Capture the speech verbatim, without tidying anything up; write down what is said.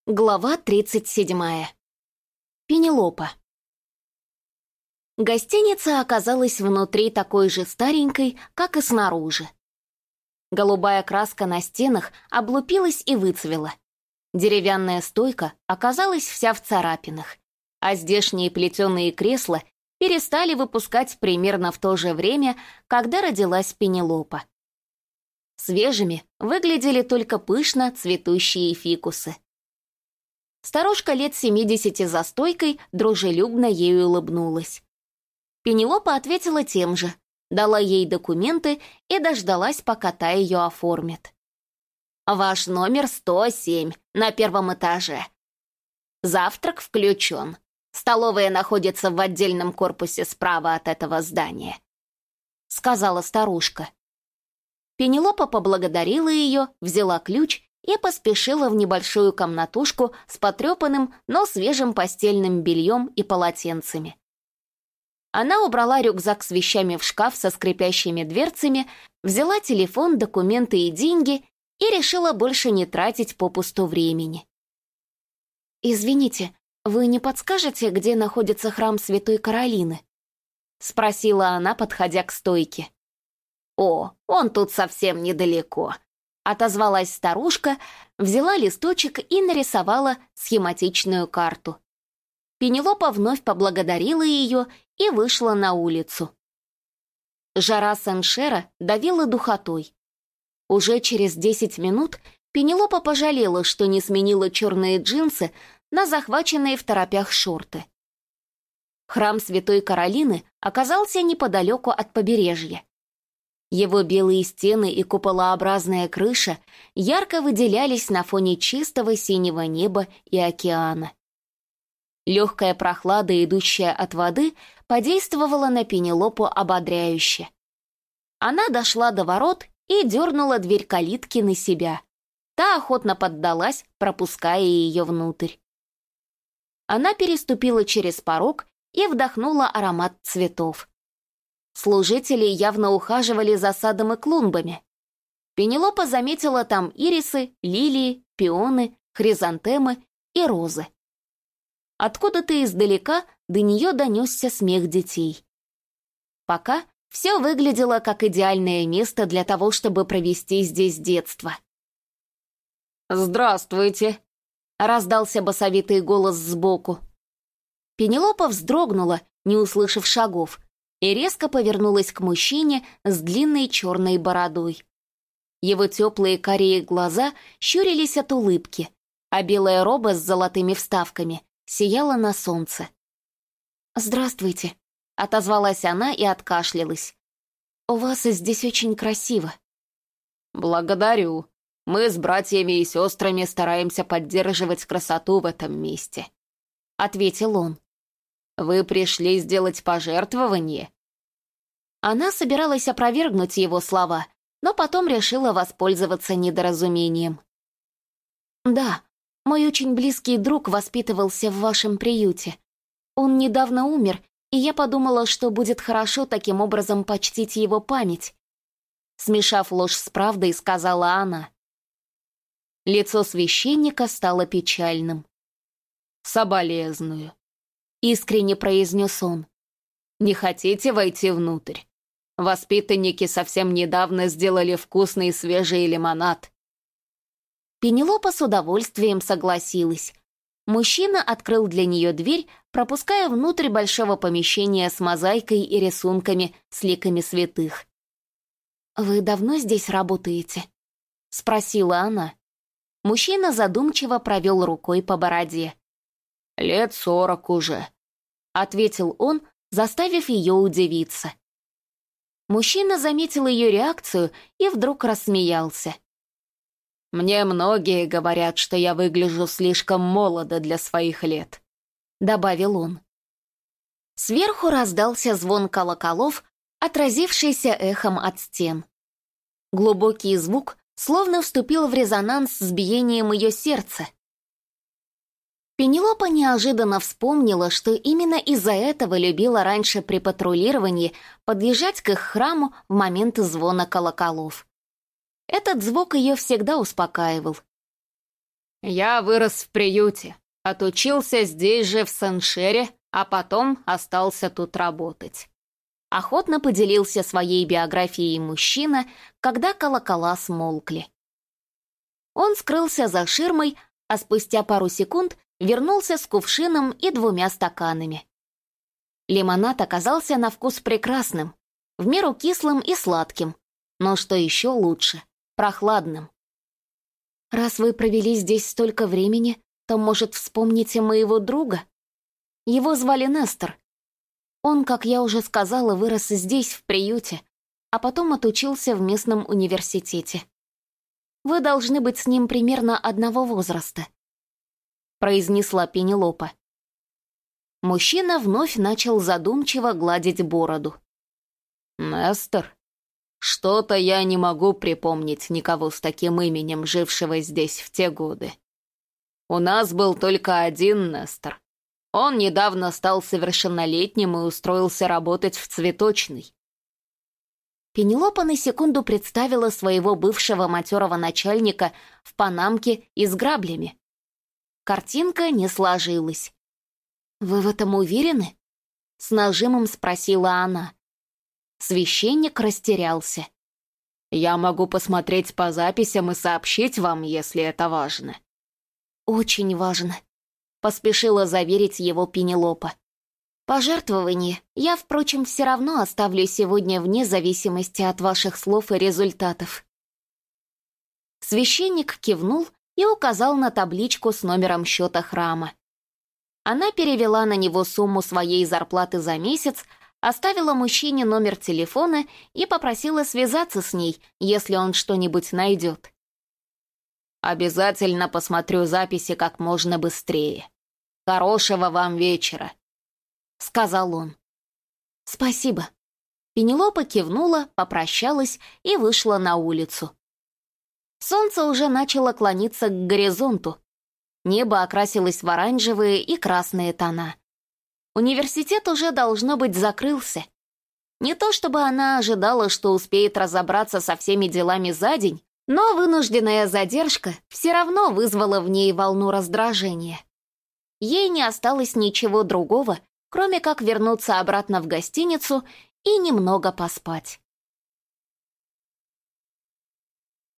Глава тридцать седьмая. Пенелопа. Гостиница оказалась внутри такой же старенькой, как и снаружи. Голубая краска на стенах облупилась и выцвела. Деревянная стойка оказалась вся в царапинах, а здешние плетеные кресла перестали выпускать примерно в то же время, когда родилась Пенелопа. Свежими выглядели только пышно цветущие фикусы. Старушка лет семидесяти за стойкой дружелюбно ею улыбнулась. Пенелопа ответила тем же, дала ей документы и дождалась, пока та ее оформит. «Ваш номер сто семь, на первом этаже. Завтрак включен. Столовая находится в отдельном корпусе справа от этого здания», — сказала старушка. Пенелопа поблагодарила ее, взяла ключ и поспешила в небольшую комнатушку с потрепанным, но свежим постельным бельем и полотенцами. Она убрала рюкзак с вещами в шкаф со скрипящими дверцами, взяла телефон, документы и деньги и решила больше не тратить попусту времени. «Извините, вы не подскажете, где находится храм Святой Каролины?» — спросила она, подходя к стойке. «О, он тут совсем недалеко», — отозвалась старушка, взяла листочек и нарисовала схематичную карту. Пенелопа вновь поблагодарила ее и вышла на улицу. Жара Сен-Шера давила духотой. Уже через десять минут Пенелопа пожалела, что не сменила черные джинсы на захваченные в торопях шорты. Храм Святой Каролины оказался неподалеку от побережья. Его белые стены и куполообразная крыша ярко выделялись на фоне чистого синего неба и океана. Легкая прохлада, идущая от воды, подействовала на Пенелопу ободряюще. Она дошла до ворот и дернула дверь калитки на себя. Та охотно поддалась, пропуская ее внутрь. Она переступила через порог и вдохнула аромат цветов. Служители явно ухаживали за садом и клумбами. Пенелопа заметила там ирисы, лилии, пионы, хризантемы и розы. Откуда-то издалека до нее донесся смех детей. Пока все выглядело как идеальное место для того, чтобы провести здесь детство. «Здравствуйте!» — раздался басовитый голос сбоку. Пенелопа вздрогнула, не услышав шагов, и резко повернулась к мужчине с длинной черной бородой. Его теплые карие глаза щурились от улыбки, а белая роба с золотыми вставками сияла на солнце. «Здравствуйте», — отозвалась она и откашлялась. «У вас здесь очень красиво». «Благодарю. Мы с братьями и сестрами стараемся поддерживать красоту в этом месте», — ответил он. «Вы пришли сделать пожертвование?» Она собиралась опровергнуть его слова, но потом решила воспользоваться недоразумением. «Да, мой очень близкий друг воспитывался в вашем приюте. Он недавно умер, и я подумала, что будет хорошо таким образом почтить его память», смешав ложь с правдой, сказала она. Лицо священника стало печальным. «Соболезную», — искренне произнес он. «Не хотите войти внутрь? Воспитанники совсем недавно сделали вкусный свежий лимонад». Пенелопа с удовольствием согласилась. Мужчина открыл для нее дверь, пропуская внутрь большого помещения с мозаикой и рисунками с ликами святых. «Вы давно здесь работаете?» — спросила она. Мужчина задумчиво провел рукой по бороде. «Лет сорок уже», — ответил он, заставив ее удивиться. Мужчина заметил ее реакцию и вдруг рассмеялся. «Мне многие говорят, что я выгляжу слишком молодо для своих лет», — добавил он. Сверху раздался звон колоколов, отразившийся эхом от стен. Глубокий звук словно вступил в резонанс с биением ее сердца. Пенелопа неожиданно вспомнила, что именно из-за этого любила раньше при патрулировании подъезжать к их храму в момент звона колоколов. Этот звук ее всегда успокаивал. Я вырос в приюте, отучился здесь же, в Сен-Шере, а потом остался тут работать. Охотно поделился своей биографией мужчина, когда колокола смолкли. Он скрылся за ширмой, а спустя пару секунд вернулся с кувшином и двумя стаканами. Лимонад оказался на вкус прекрасным, в меру кислым и сладким, но что еще лучше, прохладным. «Раз вы провели здесь столько времени, то, может, вспомните моего друга? Его звали Нестор. Он, как я уже сказала, вырос здесь, в приюте, а потом отучился в местном университете. Вы должны быть с ним примерно одного возраста», — произнесла Пенелопа. Мужчина вновь начал задумчиво гладить бороду. «Нестор? Что-то я не могу припомнить никого с таким именем, жившего здесь в те годы. У нас был только один Нестор. Он недавно стал совершеннолетним и устроился работать в цветочной». Пенелопа на секунду представила своего бывшего матерого начальника в панамке и с граблями. Картинка не сложилась. «Вы в этом уверены?» — с нажимом спросила она. Священник растерялся. «Я могу посмотреть по записям и сообщить вам, если это важно». «Очень важно», — поспешила заверить его Пенелопа. «Пожертвование я, впрочем, все равно оставлю сегодня вне зависимости от ваших слов и результатов». Священник кивнул и указал на табличку с номером счета храма. Она перевела на него сумму своей зарплаты за месяц, оставила мужчине номер телефона и попросила связаться с ней, если он что-нибудь найдет. «Обязательно посмотрю записи как можно быстрее. Хорошего вам вечера», — сказал он. «Спасибо». Пенелопа кивнула, попрощалась и вышла на улицу. Солнце уже начало клониться к горизонту. Небо окрасилось в оранжевые и красные тона. Университет уже, должно быть, закрылся. Не то чтобы она ожидала, что успеет разобраться со всеми делами за день, но вынужденная задержка все равно вызвала в ней волну раздражения. Ей не осталось ничего другого, кроме как вернуться обратно в гостиницу и немного поспать.